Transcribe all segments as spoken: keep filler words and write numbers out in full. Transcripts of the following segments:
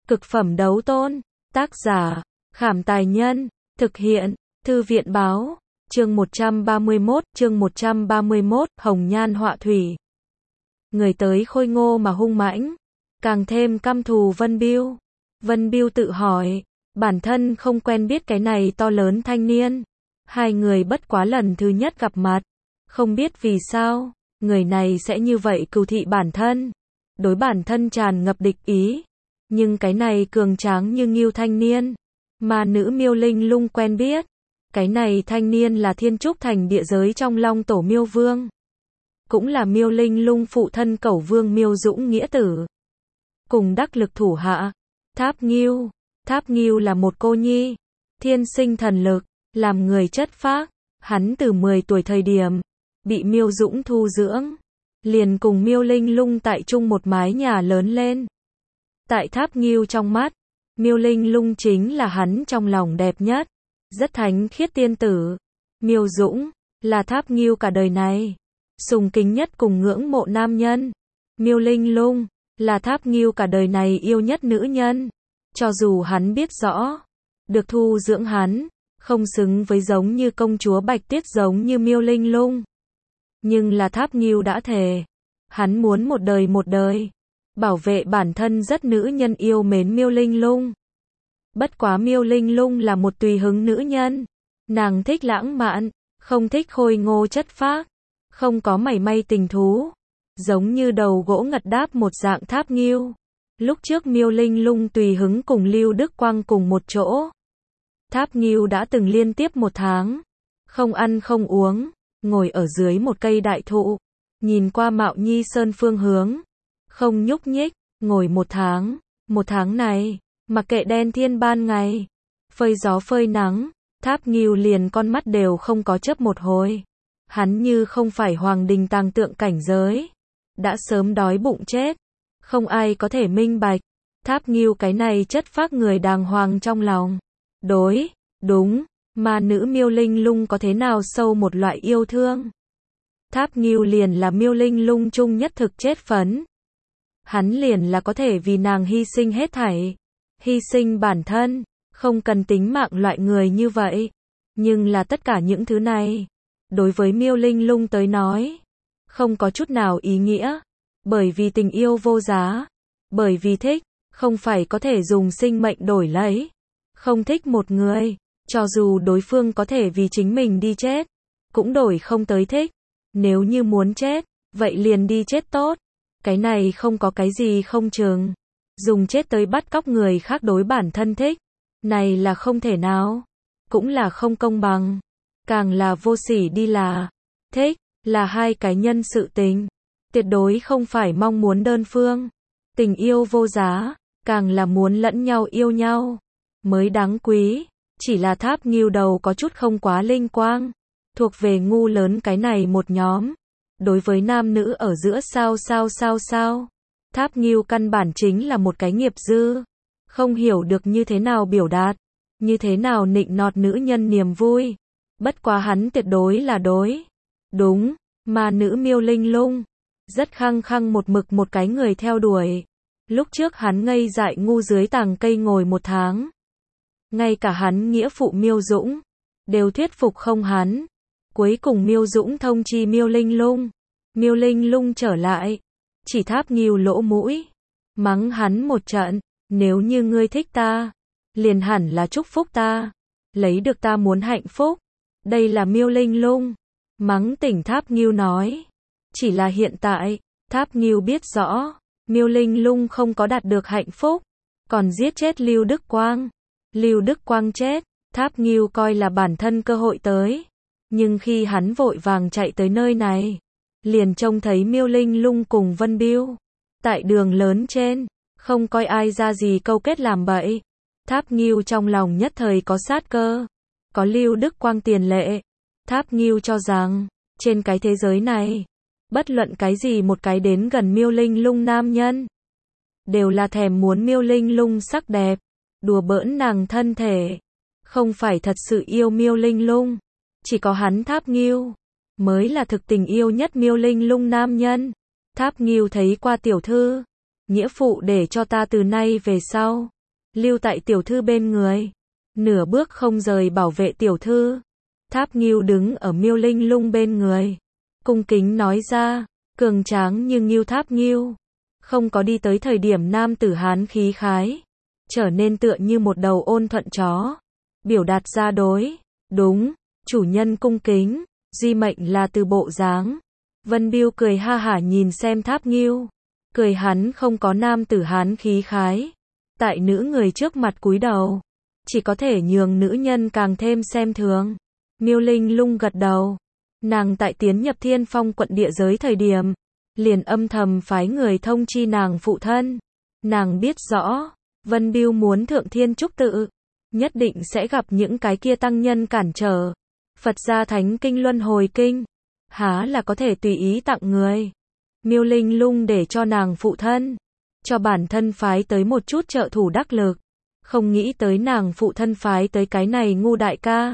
Cực phẩm đấu tôn. Tác giả, Khảm Tài Nhân. Thực hiện, Thư viện Báo. Chương một trăm ba mươi mốt, chương một trăm ba mươi mốt, Hồng Nhan Họa Thủy. Người tới khôi ngô mà hung mãnh, càng thêm căm thù Vân Biêu. Vân Biêu tự hỏi, bản thân không quen biết cái này to lớn thanh niên. Hai người bất quá lần thứ nhất gặp mặt, không biết vì sao, người này sẽ như vậy cừu thị bản thân. Đối bản thân tràn ngập địch ý. Nhưng cái này cường tráng như ngưu thanh niên, mà nữ Miêu Linh Lung quen biết. Cái này thanh niên là Thiên Trúc Thành địa giới trong Long Tổ Miêu Vương. Cũng là Miêu Linh Lung phụ thân Cẩu Vương Miêu Dũng nghĩa tử. Cùng đắc lực thủ hạ, Tháp Ngưu. Tháp Ngưu là một cô nhi, thiên sinh thần lực, làm người chất phác. Hắn từ mười tuổi thời điểm, bị Miêu Dũng thu dưỡng. Liền cùng Miêu Linh Lung tại chung một mái nhà lớn lên. Tại Tháp Ngưu trong mắt, Miêu Linh Lung chính là hắn trong lòng đẹp nhất, rất thánh khiết tiên tử. Miêu Dũng là Tháp Ngưu cả đời này sùng kính nhất cùng ngưỡng mộ nam nhân. Miêu Linh Lung là Tháp Ngưu cả đời này yêu nhất nữ nhân. Cho dù hắn biết rõ, được thu dưỡng hắn không xứng với giống như công chúa Bạch Tiết giống như Miêu Linh Lung. Nhưng là Tháp Ngưu đã thề, hắn muốn một đời một đời bảo vệ bản thân rất nữ nhân yêu mến Miêu Linh Lung. Bất quá Miêu Linh Lung là một tùy hứng nữ nhân. Nàng thích lãng mạn, không thích khôi ngô chất phác, không có mảy may tình thú. Giống như đầu gỗ ngật đáp một dạng Tháp Ngưu. Lúc trước Miêu Linh Lung tùy hứng cùng Lưu Đức Quang cùng một chỗ. Tháp Ngưu đã từng liên tiếp một tháng, không ăn không uống, ngồi ở dưới một cây đại thụ, nhìn qua Mạo Nhi Sơn phương hướng. Không nhúc nhích, ngồi một tháng. Một tháng này, mặc kệ đen thiên ban ngày, phơi gió phơi nắng, Tháp Ngưu liền con mắt đều không có chớp một hồi. Hắn như không phải hoàng đình tàng tượng cảnh giới, đã sớm đói bụng chết. Không ai có thể minh bạch Tháp Ngưu cái này chất phác người đàng hoàng trong lòng. Đối, đúng, mà nữ Miêu Linh Lung có thế nào sâu một loại yêu thương. Tháp Ngưu liền là Miêu Linh Lung chung nhất thực chết phấn. Hắn liền là có thể vì nàng hy sinh hết thảy, hy sinh bản thân, không cần tính mạng loại người như vậy. Nhưng là tất cả những thứ này, đối với Miêu Linh Lung tới nói, không có chút nào ý nghĩa. Bởi vì tình yêu vô giá, bởi vì thích, không phải có thể dùng sinh mệnh đổi lấy. Không thích một người, cho dù đối phương có thể vì chính mình đi chết, cũng đổi không tới thích. Nếu như muốn chết, vậy liền đi chết tốt. Cái này không có cái gì không chừng. Dùng chết tới bắt cóc người khác đối bản thân thích. Này là không thể nào. Cũng là không công bằng. Càng là vô sỉ đi là. Thích, là hai cái nhân sự tình. Tuyệt đối không phải mong muốn đơn phương. Tình yêu vô giá, càng là muốn lẫn nhau yêu nhau. Mới đáng quý. Chỉ là Tháp Ngưu đầu có chút không quá linh quang. Thuộc về ngu lớn cái này một nhóm. Đối với nam nữ ở giữa sao sao sao sao. Tháp Ngưu căn bản chính là một cái nghiệp dư. Không hiểu được như thế nào biểu đạt. Như thế nào nịnh nọt nữ nhân niềm vui. Bất quá hắn tuyệt đối là đối. Đúng, mà nữ Miêu Linh Lung. Rất khăng khăng một mực một cái người theo đuổi. Lúc trước hắn ngây dại ngu dưới tàng cây ngồi một tháng. Ngay cả hắn nghĩa phụ Miêu Dũng đều thuyết phục không hắn. Cuối cùng Miêu Dũng thông chi Miêu Linh Lung. Miêu Linh Lung trở lại, chỉ Tháp Ngưu lỗ mũi, mắng hắn một trận. Nếu như ngươi thích ta, liền hẳn là chúc phúc ta, lấy được ta muốn hạnh phúc. Đây là Miêu Linh Lung mắng tỉnh Tháp Ngưu nói. Chỉ là hiện tại, Tháp Ngưu biết rõ, Miêu Linh Lung không có đạt được hạnh phúc, còn giết chết Lưu Đức Quang. Lưu Đức Quang chết, Tháp Ngưu coi là bản thân cơ hội tới. Nhưng khi hắn vội vàng chạy tới nơi này, liền trông thấy Miêu Linh Lung cùng Vân Biêu tại đường lớn trên, không coi ai ra gì câu kết làm bậy. Tháp Ngưu trong lòng nhất thời có sát cơ. Có Lưu Đức Quang tiền lệ, Tháp Ngưu cho rằng, trên cái thế giới này, bất luận cái gì một cái đến gần Miêu Linh Lung nam nhân, đều là thèm muốn Miêu Linh Lung sắc đẹp, đùa bỡn nàng thân thể. Không phải thật sự yêu Miêu Linh Lung. Chỉ có hắn Tháp Ngưu mới là thực tình yêu nhất Miêu Linh Lung nam nhân. Tháp Ngưu thấy qua tiểu thư, nghĩa phụ để cho ta từ nay về sau lưu tại tiểu thư bên người, nửa bước không rời bảo vệ tiểu thư. Tháp Ngưu đứng ở Miêu Linh Lung bên người, cung kính nói ra, cường tráng như Ngưu Tháp Ngưu, không có đi tới thời điểm nam tử hán khí khái, trở nên tựa như một đầu ôn thuận chó, biểu đạt ra đối, đúng, chủ nhân cung kính, duy mệnh là từ bộ dáng. Vân Biêu cười ha hả nhìn xem Tháp Ngưu, cười hắn không có nam tử hán khí khái, tại nữ người trước mặt cúi đầu, chỉ có thể nhường nữ nhân càng thêm xem thường. Miêu Linh Lung gật đầu, nàng tại tiến nhập Thiên Phong quận địa giới thời điểm, liền âm thầm phái người thông chi nàng phụ thân. Nàng biết rõ, Vân Biêu muốn thượng thiên trúc tự, nhất định sẽ gặp những cái kia tăng nhân cản trở. Phật gia Thánh Kinh Luân Hồi Kinh, há là có thể tùy ý tặng người. Miêu Linh Lung để cho nàng phụ thân, cho bản thân phái tới một chút trợ thủ đắc lực, không nghĩ tới nàng phụ thân phái tới cái này ngu đại ca.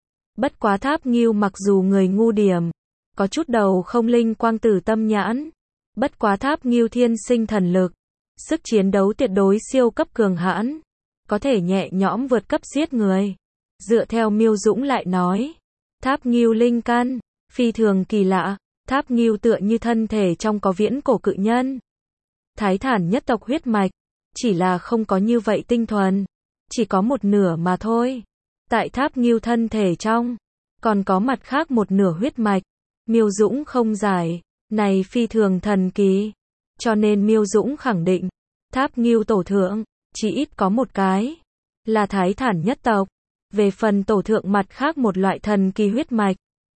Bất quá Tháp Ngưu mặc dù người ngu điểm, có chút đầu không linh quang tử tâm nhãn, bất quá Tháp Ngưu thiên sinh thần lực, sức chiến đấu tuyệt đối siêu cấp cường hãn, có thể nhẹ nhõm vượt cấp giết người. Dựa theo Miêu Dũng lại nói, Tháp Ngưu linh căn phi thường kỳ lạ, Tháp Ngưu tựa như thân thể trong có viễn cổ cự nhân, thái thản nhất tộc huyết mạch, chỉ là không có như vậy tinh thuần, chỉ có một nửa mà thôi. Tại Tháp Ngưu thân thể trong, còn có mặt khác một nửa huyết mạch, Miêu Dũng không giải, này phi thường thần kỳ, cho nên Miêu Dũng khẳng định, Tháp Ngưu tổ thượng, chỉ ít có một cái, là thái thản nhất tộc. Về phần tổ thượng mặt khác một loại thần kỳ huyết mạch,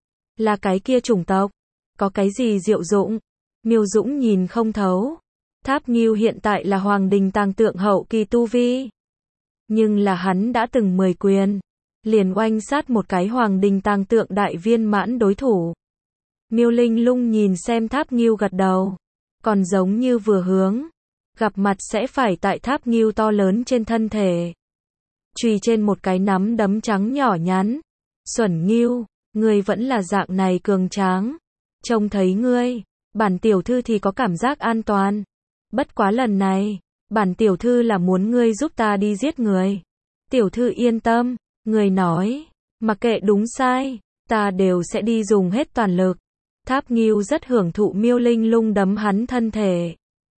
là cái kia chủng tộc, có cái gì diệu dụng, Miêu Dũng nhìn không thấu. Tháp Ngưu hiện tại là Hoàng Đình Tàng Tượng hậu kỳ tu vi, nhưng là hắn đã từng mười quyền, liền oanh sát một cái Hoàng Đình Tàng Tượng đại viên mãn đối thủ. Miêu Linh Lung nhìn xem Tháp Ngưu gật đầu, còn giống như vừa hướng, gặp mặt sẽ phải tại Tháp Ngưu to lớn trên thân thể, chùy trên một cái nắm đấm trắng nhỏ nhắn. Xuẩn Ngưu, ngươi vẫn là dạng này cường tráng, trông thấy ngươi, bản tiểu thư thì có cảm giác an toàn. Bất quá lần này, bản tiểu thư là muốn ngươi giúp ta đi giết người. Tiểu thư yên tâm, người nói, mặc kệ đúng sai, ta đều sẽ đi dùng hết toàn lực. Tháp Ngưu rất hưởng thụ Miêu Linh Lung đấm hắn thân thể.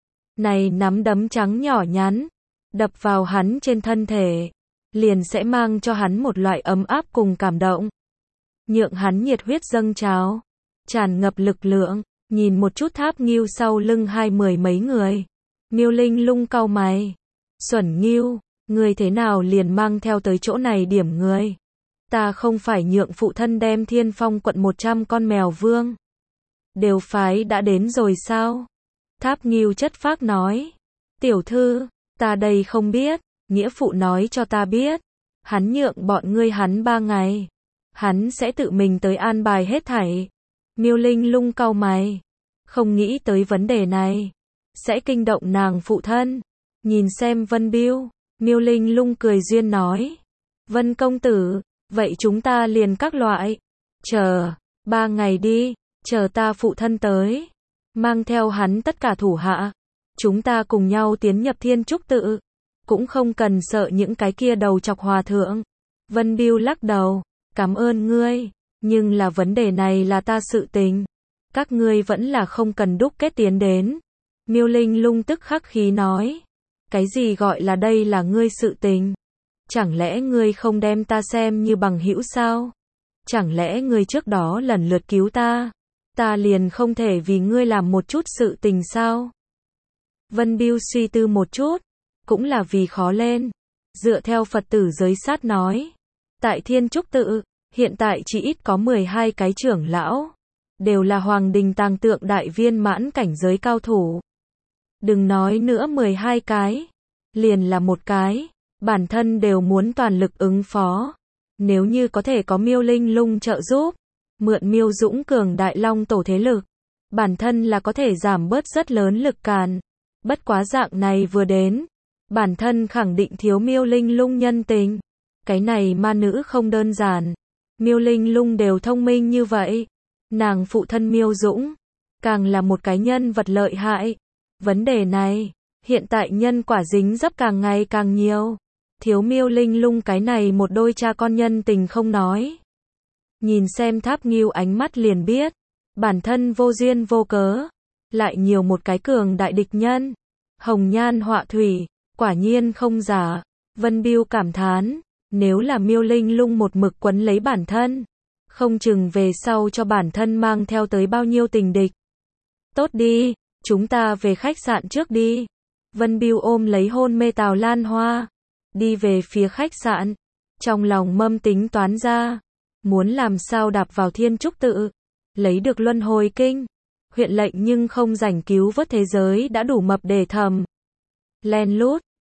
Này nắm đấm trắng nhỏ nhắn, đập vào hắn trên thân thể, liền sẽ mang cho hắn một loại ấm áp cùng cảm động, nhượng hắn nhiệt huyết dâng trào, tràn ngập lực lượng. Nhìn một chút Tháp Ngưu sau lưng hai mười mấy người, Miêu Linh Lung cau mày. Xuẩn Ngưu, ngươi thế nào liền mang theo tới chỗ này điểm người? Ta không phải nhượng phụ thân đem Thiên Phong quận một trăm con mèo vương đều phái đã đến rồi sao? Tháp Ngưu chất phác nói. Tiểu thư, ta đây không biết, nghĩa phụ nói cho ta biết, hắn nhượng bọn ngươi hắn ba ngày, hắn sẽ tự mình tới an bài hết thảy. Miêu Linh Lung cau mày, không nghĩ tới vấn đề này sẽ kinh động nàng phụ thân. Nhìn xem Vân Biêu, Miêu Linh Lung cười duyên nói, Vân công tử, vậy chúng ta liền các loại, chờ, ba ngày đi, chờ ta phụ thân tới, mang theo hắn tất cả thủ hạ, chúng ta cùng nhau tiến nhập Thiên Trúc tự, cũng không cần sợ những cái kia đầu chọc hòa thượng. Vân Biêu lắc đầu, cảm ơn ngươi, nhưng là vấn đề này là ta sự tình, các ngươi vẫn là không cần đúc kết tiến đến. Miêu Linh Lung tức khắc khí nói, cái gì gọi là đây là ngươi sự tình? Chẳng lẽ ngươi không đem ta xem như bằng hữu sao? Chẳng lẽ ngươi trước đó lần lượt cứu ta, ta liền không thể vì ngươi làm một chút sự tình sao? Vân Biêu suy tư một chút, cũng là vì khó lên. Dựa theo Phật tử giới sát nói, tại Thiên Trúc tự, hiện tại chỉ ít có mười hai cái trưởng lão, đều là Hoàng Đình Tàng Tượng đại viên mãn cảnh giới cao thủ. Đừng nói nữa mười hai cái, liền là một cái, bản thân đều muốn toàn lực ứng phó. Nếu như có thể có Miêu Linh Lung trợ giúp, mượn Miêu Dũng cường đại long tổ thế lực, bản thân là có thể giảm bớt rất lớn lực càn. Bất quá dạng này vừa đến, bản thân khẳng định thiếu Miêu Linh Lung nhân tình. Cái này ma nữ không đơn giản. Miêu Linh Lung đều thông minh như vậy, nàng phụ thân Miêu Dũng càng là một cái nhân vật lợi hại. Vấn đề này, hiện tại nhân quả dính dấp càng ngày càng nhiều. Thiếu Miêu Linh Lung cái này một đôi cha con nhân tình không nói. Nhìn xem Tháp Ngưu ánh mắt liền biết, bản thân vô duyên vô cớ, lại nhiều một cái cường đại địch nhân. Hồng nhan họa thủy, quả nhiên không giả. Vân Bưu cảm thán, nếu là Miêu Linh Lung một mực quấn lấy bản thân, không chừng về sau cho bản thân mang theo tới bao nhiêu tình địch. Tốt đi, chúng ta về khách sạn trước đi. Vân Bưu ôm lấy hôn mê Tào Lan Hoa, đi về phía khách sạn, trong lòng mâm tính toán ra, muốn làm sao đạp vào Thiên Trúc Tự, lấy được luân hồi kinh, huyện lệnh nhưng không rảnh cứu vớt thế giới đã đủ mập để thầm. Len lút,